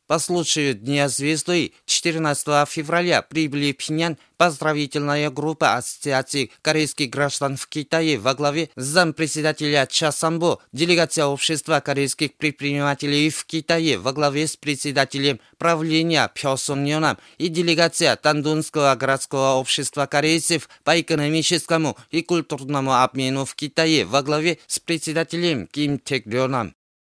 По случаю Дня Звезды 14 февраля прибыли в Пхеньян поздравительная группа Ассоциации корейских граждан в Китае во главе зампредседателя Ча Самбо, делегация общества корейских предпринимателей в Китае во главе с председателем правления Пё Сон Йонам и делегация Тандунского городского общества корейцев по экономическому и культурному обмену в Китае во главе с председателем Ким Тэк Рёнам.